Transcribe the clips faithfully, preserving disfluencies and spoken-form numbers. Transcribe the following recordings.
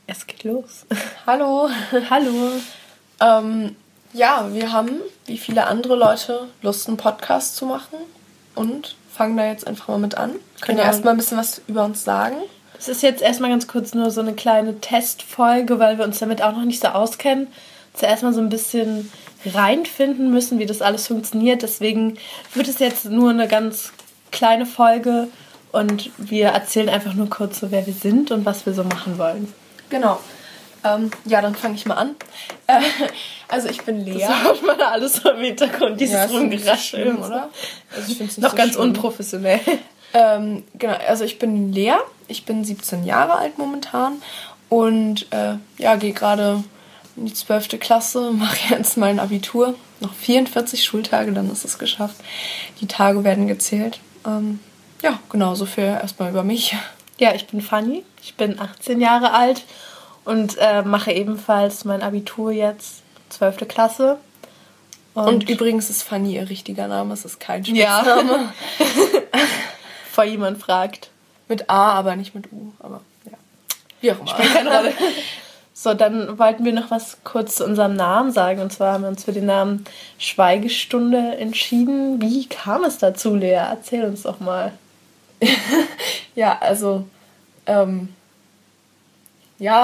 Es geht los. Hallo. Hallo. Ähm, ja, wir haben, wie viele andere Leute, Lust, einen Podcast zu machen und fangen da jetzt einfach mal mit an. Können Genau. ja erstmal ein bisschen was über uns sagen. Es ist jetzt erstmal ganz kurz nur so eine kleine Testfolge, weil wir uns damit auch noch nicht so auskennen. Zuerst mal so ein bisschen reinfinden müssen, wie das alles funktioniert. Deswegen wird es jetzt nur eine ganz kleine Folge und wir erzählen einfach nur kurz so, wer wir sind und was wir so machen wollen. Genau. Ähm, ja, dann fange ich mal an. Äh, also ich bin Lea. Das hört man da alles so im Hintergrund, dieses ja, Rumgeraschel, so oder? Also ich find's nicht Noch so ganz schlimm. unprofessionell. Ähm, genau, also ich bin Lea. Ich bin siebzehn Jahre alt momentan und äh, ja, gehe gerade in die zwölfte Klasse, mache jetzt mein Abitur. Noch vierundvierzig Schultage, dann ist es geschafft. Die Tage werden gezählt. Ähm, ja, genau, so viel erstmal über mich. Ja, ich bin Fanny, ich bin achtzehn Jahre alt und äh, mache ebenfalls mein Abitur jetzt, zwölfte Klasse. Und, und übrigens ist Fanny ihr richtiger Name, es ist kein Spitzname. Ja. Vor jemand fragt. Mit A, aber nicht mit U, aber ja. Wie auch immer. Spielt keine Rolle. So, dann wollten wir noch was kurz zu unserem Namen sagen. Und zwar haben wir uns für den Namen Schweigestunde entschieden. Wie kam es dazu, Lea? Erzähl uns doch mal. Ja, also, ähm, ja,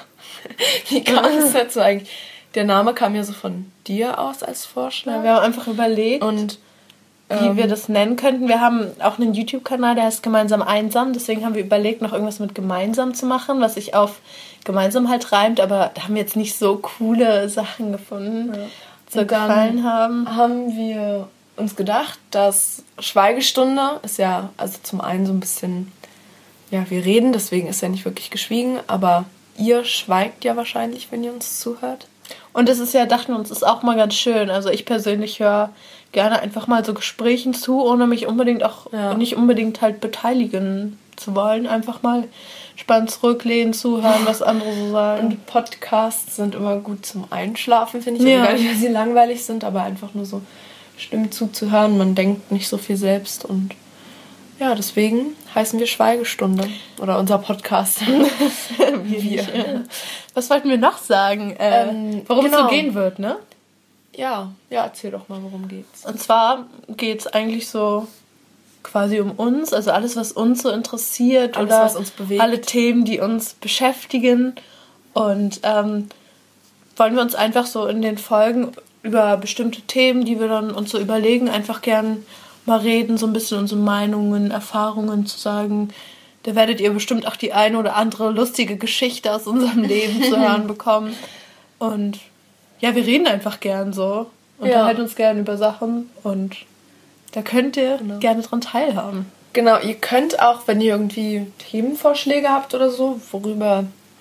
wie kam es dazu eigentlich? Der Name kam ja so von dir aus als Vorschlag. Ja, wir haben einfach überlegt, und wie ähm, wir das nennen könnten. Wir haben auch einen YouTube-Kanal, der heißt Gemeinsam Einsam. Deswegen haben wir überlegt, noch irgendwas mit gemeinsam zu machen, was sich auf gemeinsam halt reimt. Aber da haben wir jetzt nicht so coole Sachen gefunden, ja. die so gefallen haben. Haben wir uns gedacht, dass Schweigestunde ist ja, also zum einen so ein bisschen, ja, wir reden, deswegen ist ja nicht wirklich geschwiegen, aber ihr schweigt ja wahrscheinlich, wenn ihr uns zuhört. Und das ist ja, dachten wir uns, ist auch mal ganz schön. Also ich persönlich höre gerne einfach mal so Gesprächen zu, ohne mich unbedingt auch, ja. nicht unbedingt halt beteiligen zu wollen. Einfach mal spannend zurücklehnen, zuhören, was andere so sagen. Und Podcasts sind immer gut zum Einschlafen, finde ich. Ja. Also gar nicht, weil sie langweilig sind, aber einfach nur so Stimmen zuzuhören. Man denkt nicht so viel selbst und ja, deswegen heißen wir Schweigestunde oder unser Podcast. wir. wir. Was wollten wir noch sagen? Äh, ähm, worum genau. es so gehen wird, ne? Ja, ja, erzähl doch mal, worum geht's. Und zwar geht's eigentlich so quasi um uns, also alles, was uns so interessiert alles, oder was uns bewegt. Alle Themen, die uns beschäftigen. Und ähm, wollen wir uns einfach so in den Folgen über bestimmte Themen, die wir dann uns so überlegen, einfach gern mal reden, so ein bisschen unsere Meinungen, Erfahrungen zu sagen. Da werdet ihr bestimmt auch die eine oder andere lustige Geschichte aus unserem Leben zu hören bekommen. Und ja, wir reden einfach gern so. Unterhalten ja. uns gern über Sachen und da könnt ihr genau. gerne dran teilhaben. Genau, ihr könnt auch, wenn ihr irgendwie Themenvorschläge habt oder so, worüber,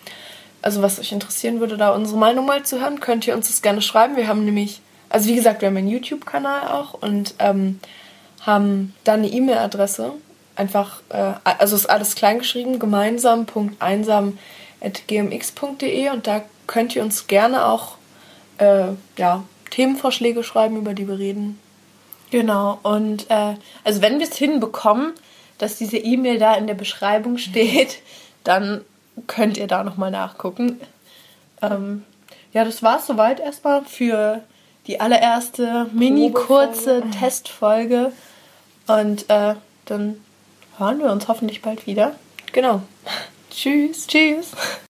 also was euch interessieren würde, da unsere Meinung mal zu hören, könnt ihr uns das gerne schreiben. Wir haben nämlich, also wie gesagt, wir haben einen YouTube-Kanal auch und ähm, haben dann eine E-Mail-Adresse, einfach, äh, also ist alles klein geschrieben, gemeinsam punkt einsam at g m x punkt d e und da könnt ihr uns gerne auch äh, ja, Themenvorschläge schreiben, über die wir reden. Genau, und äh, also wenn wir es hinbekommen, dass diese E-Mail da in der Beschreibung steht, dann könnt ihr da nochmal nachgucken. Ähm, ja, das war es soweit erstmal für die allererste mini-kurze Testfolge. Und äh, dann hören wir uns hoffentlich bald wieder. Genau. Tschüss. Tschüss.